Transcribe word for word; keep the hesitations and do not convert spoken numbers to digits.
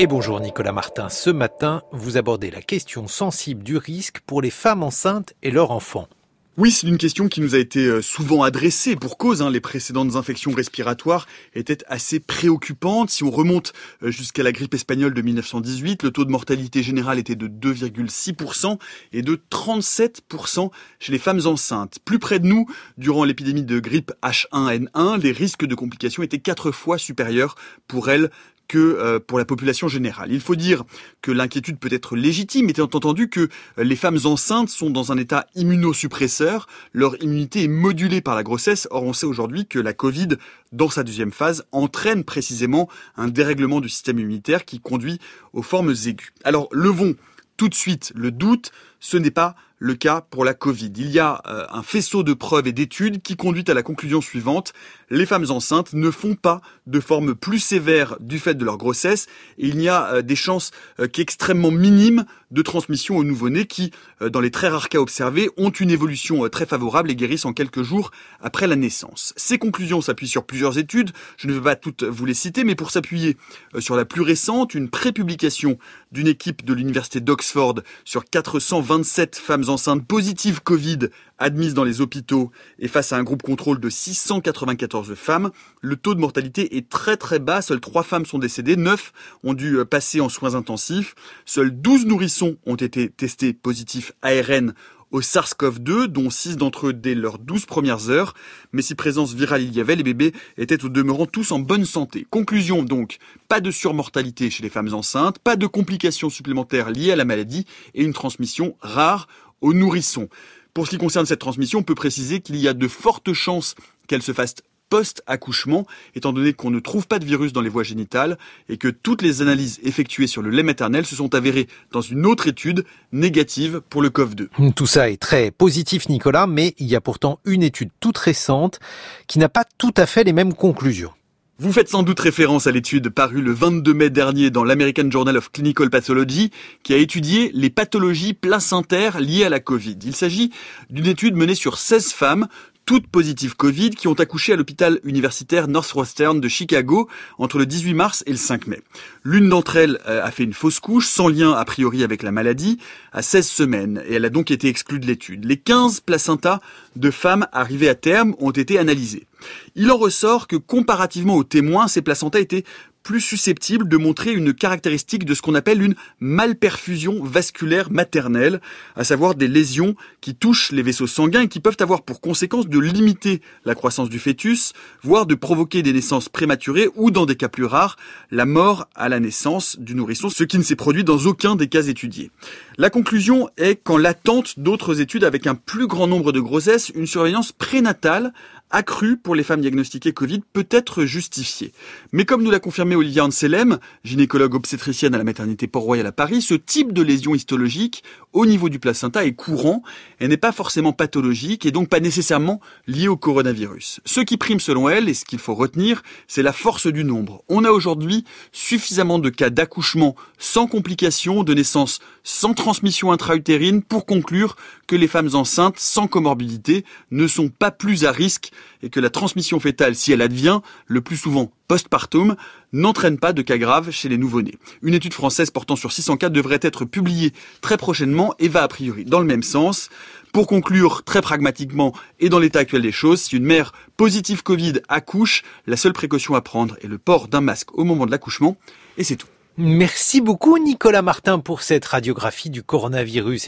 Et bonjour Nicolas Martin. Ce matin, vous abordez la question sensible du risque pour les femmes enceintes et leurs enfants. Oui, c'est une question qui nous a été souvent adressée pour cause. Hein, les précédentes infections respiratoires étaient assez préoccupantes. Si on remonte jusqu'à la grippe espagnole de mille neuf cent dix-huit, le taux de mortalité générale était de deux virgule six pour cent et de trente-sept pour cent chez les femmes enceintes. Plus près de nous, durant l'épidémie de grippe H un N un, les risques de complications étaient quatre fois supérieurs pour elles que euh, pour la population générale. Il faut dire que l'inquiétude peut être légitime, étant entendu que les femmes enceintes sont dans un état immunosuppresseur, leur immunité est modulée par la grossesse. Or, on sait aujourd'hui que la Covid, dans sa deuxième phase, entraîne précisément un dérèglement du système immunitaire qui conduit aux formes aiguës. Alors, levons tout de suite le doute, ce n'est pas le cas pour la Covid. Il y a euh, un faisceau de preuves et d'études qui conduit à la conclusion suivante. Les femmes enceintes ne font pas de forme plus sévère du fait de leur grossesse et il y a euh, des chances euh, qui extrêmement minimes de transmission aux nouveau-nés qui, euh, dans les très rares cas observés, ont une évolution euh, très favorable et guérissent en quelques jours après la naissance. Ces conclusions s'appuient sur plusieurs études. Je ne vais pas toutes vous les citer, mais pour s'appuyer euh, sur la plus récente, une prépublication d'une équipe de l'université d'Oxford sur quatre cent vingt-sept femmes enceintes positives Covid admises dans les hôpitaux et face à un groupe contrôle de six cent quatre-vingt-quatorze femmes, le taux de mortalité est très très bas. Seules trois femmes sont décédées, neuf ont dû passer en soins intensifs. Seuls douze nourrissons ont été testés positifs A R N au SARS-CoV deux, dont six d'entre eux dès leurs douze premières heures. Mais si présence virale il y avait, les bébés étaient au demeurant tous en bonne santé. Conclusion donc, pas de surmortalité chez les femmes enceintes, pas de complications supplémentaires liées à la maladie et une transmission rare aux nourrissons. Pour ce qui concerne cette transmission, on peut préciser qu'il y a de fortes chances qu'elle se fasse post-accouchement, étant donné qu'on ne trouve pas de virus dans les voies génitales et que toutes les analyses effectuées sur le lait maternel se sont avérées dans une autre étude négative pour le C O V deux. Tout ça est très positif Nicolas, mais il y a pourtant une étude toute récente qui n'a pas tout à fait les mêmes conclusions. Vous faites sans doute référence à l'étude parue le vingt-deux mai dernier dans l'American Journal of Clinical Pathology qui a étudié les pathologies placentaires liées à la Covid. Il s'agit d'une étude menée sur seize femmes, toutes positives Covid, qui ont accouché à l'hôpital universitaire Northwestern de Chicago entre le dix-huit mars et le cinq mai. L'une d'entre elles a fait une fausse couche, sans lien a priori avec la maladie, à seize semaines, et elle a donc été exclue de l'étude. Les quinze placentas de femmes arrivées à terme ont été analysées. Il en ressort que comparativement aux témoins, ces placentas étaient plus susceptibles de montrer une caractéristique de ce qu'on appelle une malperfusion vasculaire maternelle, à savoir des lésions qui touchent les vaisseaux sanguins et qui peuvent avoir pour conséquence de limiter la croissance du fœtus, voire de provoquer des naissances prématurées ou, dans des cas plus rares, la mort à la naissance du nourrisson, ce qui ne s'est produit dans aucun des cas étudiés. La conclusion est qu'en l'attente d'autres études avec un plus grand nombre de grossesses, une surveillance prénatale accrue pour les femmes diagnostiquées Covid peut être justifiée. Mais comme nous l'a confirmé Olivia Anselem, gynécologue obstétricienne à la maternité Port-Royal à Paris, ce type de lésion histologique au niveau du placenta est courant et n'est pas forcément pathologique et donc pas nécessairement lié au coronavirus. Ce qui prime selon elle, et ce qu'il faut retenir, c'est la force du nombre. On a aujourd'hui suffisamment de cas d'accouchement sans complications, de naissance sans transmission intra-utérine pour conclure que les femmes enceintes sans comorbidité ne sont pas plus à risque et que la transmission fœtale, si elle advient, le plus souvent postpartum, n'entraîne pas de cas graves chez les nouveau-nés. Une étude française portant sur six cents cas devrait être publiée très prochainement et va a priori dans le même sens. Pour conclure très pragmatiquement et dans l'état actuel des choses, si une mère positive Covid accouche, la seule précaution à prendre est le port d'un masque au moment de l'accouchement et c'est tout. Merci beaucoup Nicolas Martin pour cette radiographie du coronavirus.